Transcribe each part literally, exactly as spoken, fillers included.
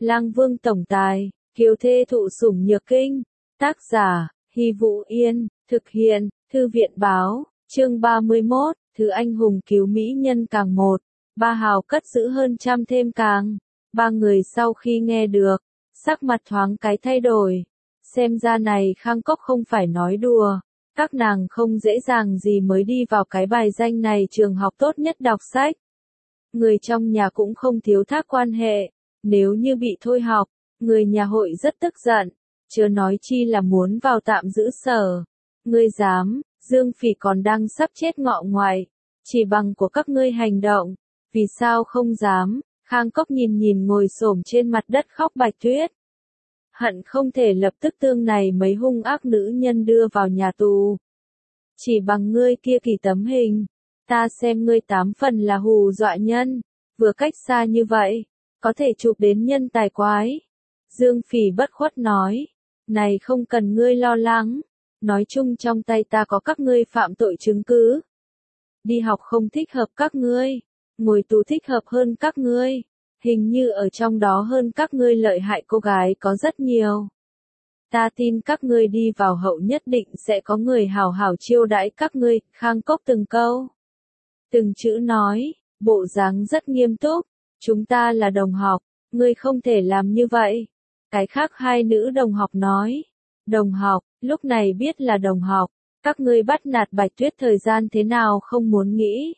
Lang Vương tổng tài, kiều thê thụ sủng nhược kinh. Tác giả, Hy Vũ Yên, thực hiện, Thư viện báo, chương ba mươi mốt, Thứ anh hùng cứu mỹ nhân càng một, ba hào cất giữ hơn trăm thêm càng. Ba người sau khi nghe được, sắc mặt thoáng cái thay đổi. Xem ra này Khang Cốc không phải nói đùa. Các nàng không dễ dàng gì mới đi vào cái bài danh này trường học tốt nhất đọc sách. Người trong nhà cũng không thiếu thác quan hệ. Nếu như bị thôi học, người nhà hội rất tức giận. Chớ nói chi là muốn vào tạm giữ sở. Ngươi dám, Dương Phỉ còn đang sắp chết ngọ ngoại. Chỉ bằng của các ngươi hành động. Vì sao không dám? Khang Cốc nhìn nhìn ngồi xổm trên mặt đất khóc Bạch Tuyết. Hận không thể lập tức tương này mấy hung ác nữ nhân đưa vào nhà tù. Chỉ bằng ngươi kia kỳ tấm hình, ta xem ngươi tám phần là hù dọa nhân, vừa cách xa như vậy, có thể chụp đến nhân tài quái. Dương Phỉ bất khuất nói, này không cần ngươi lo lắng, nói chung trong tay ta có các ngươi phạm tội chứng cứ. Đi học không thích hợp các ngươi, ngồi tù thích hợp hơn các ngươi. Hình như ở trong đó hơn các ngươi lợi hại cô gái có rất nhiều. Ta tin các ngươi đi vào hậu nhất định sẽ có người hào hào chiêu đãi các ngươi. Khang Cốc từng câu, từng chữ nói, bộ dáng rất nghiêm túc. Chúng ta là đồng học, ngươi không thể làm như vậy. Cái khác hai nữ đồng học nói, đồng học, lúc này biết là đồng học, các ngươi bắt nạt Bạch Tuyết thời gian thế nào không muốn nghĩ.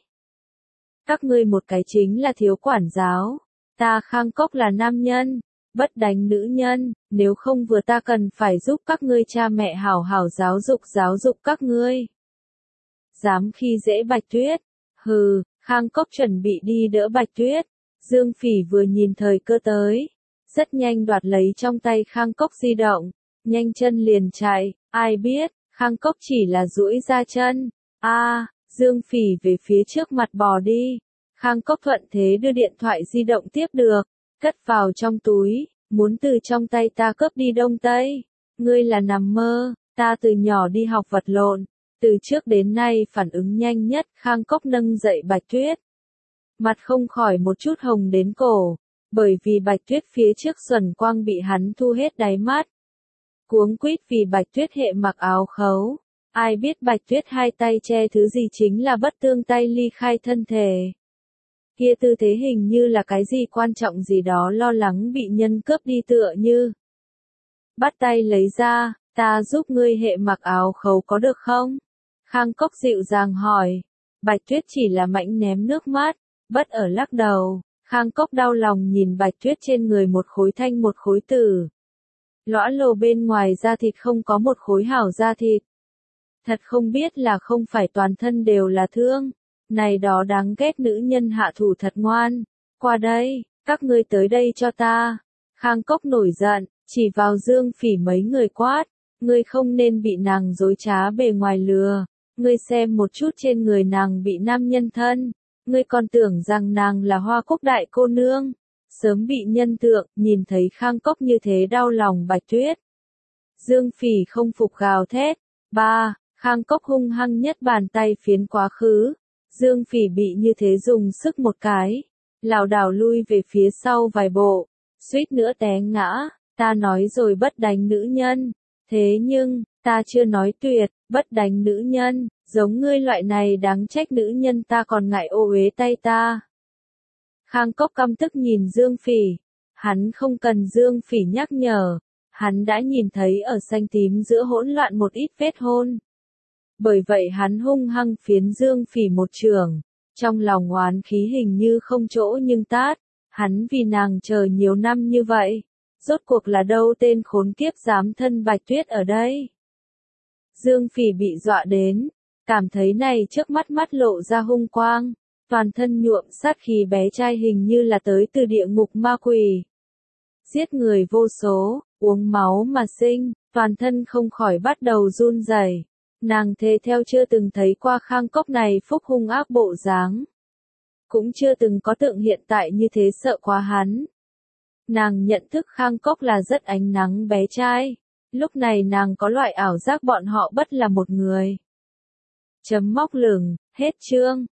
Các ngươi một cái chính là thiếu quản giáo. Ta Khang Cốc là nam nhân, bất đánh nữ nhân, nếu không vừa ta cần phải giúp các ngươi cha mẹ hảo hảo giáo dục giáo dục các ngươi. Dám khi dễ Bạch Tuyết, hừ, Khang Cốc chuẩn bị đi đỡ Bạch Tuyết, Dương Phỉ vừa nhìn thời cơ tới, rất nhanh đoạt lấy trong tay Khang Cốc di động, nhanh chân liền chạy, ai biết, Khang Cốc chỉ là duỗi ra chân, a, à, Dương Phỉ về phía trước mặt bò đi. Khang Cốc thuận thế đưa điện thoại di động tiếp được, cất vào trong túi, muốn từ trong tay ta cướp đi Đông Tây. Ngươi là nằm mơ, ta từ nhỏ đi học vật lộn, từ trước đến nay phản ứng nhanh nhất. Khang Cốc nâng dậy Bạch Tuyết. Mặt không khỏi một chút hồng đến cổ, bởi vì Bạch Tuyết phía trước xuẩn quang bị hắn thu hết đáy mắt. Cuống quýt vì Bạch Tuyết hệ mặc áo khấu, ai biết Bạch Tuyết hai tay che thứ gì chính là bất tương tay ly khai thân thể. Kia tư thế hình như là cái gì quan trọng gì đó lo lắng bị nhân cướp đi tựa như. Bắt tay lấy ra, ta giúp ngươi hệ mặc áo khấu có được không? Khang Cốc dịu dàng hỏi. Bạch Tuyết chỉ là mãnh ném nước mắt, bất ở lắc đầu. Khang Cốc đau lòng nhìn Bạch Tuyết trên người một khối thanh một khối tử. Lõa lồ bên ngoài da thịt không có một khối hảo da thịt. Thật không biết là không phải toàn thân đều là thương. Này đó đáng ghét nữ nhân hạ thủ thật ngoan. Qua đây, các ngươi tới đây cho ta. Khang Cốc nổi giận, chỉ vào Dương Phỉ mấy người quát. Ngươi không nên bị nàng dối trá bề ngoài lừa. Ngươi xem một chút trên người nàng bị nam nhân thân. Ngươi còn tưởng rằng nàng là Hoa Quốc đại cô nương. Sớm bị nhân tượng, nhìn thấy Khang Cốc như thế đau lòng Bạch Tuyết. Dương Phỉ không phục gào thét. Ba, Khang Cốc hung hăng nhất bàn tay phiến quá khứ. Dương Phỉ bị như thế dùng sức một cái, lảo đảo lui về phía sau vài bộ, suýt nữa té ngã. Ta nói rồi bất đánh nữ nhân, thế nhưng, ta chưa nói tuyệt, bất đánh nữ nhân, giống ngươi loại này đáng trách nữ nhân ta còn ngại ô uế tay ta. Khang Cốc căm tức nhìn Dương Phỉ, hắn không cần Dương Phỉ nhắc nhở, hắn đã nhìn thấy ở xanh tím giữa hỗn loạn một ít vết hôn. Bởi vậy hắn hung hăng phiến Dương Phỉ một chưởng, trong lòng oán khí hình như không chỗ nhưng tát, hắn vì nàng chờ nhiều năm như vậy, rốt cuộc là đâu tên khốn kiếp dám thân Bạch Tuyết ở đây. Dương Phỉ bị dọa đến, cảm thấy này trước mắt mắt lộ ra hung quang, toàn thân nhuộm sát khí bé trai hình như là tới từ địa ngục ma quỷ. Giết người vô số, uống máu mà sinh, toàn thân không khỏi bắt đầu run rẩy. Nàng thề theo chưa từng thấy qua Khang Cốc này phúc hung ác bộ dáng. Cũng chưa từng có tượng hiện tại như thế sợ quá hắn. Nàng nhận thức Khang Cốc là rất ánh nắng bé trai. Lúc này nàng có loại ảo giác bọn họ bất là một người. Chấm móc lửng, hết chương.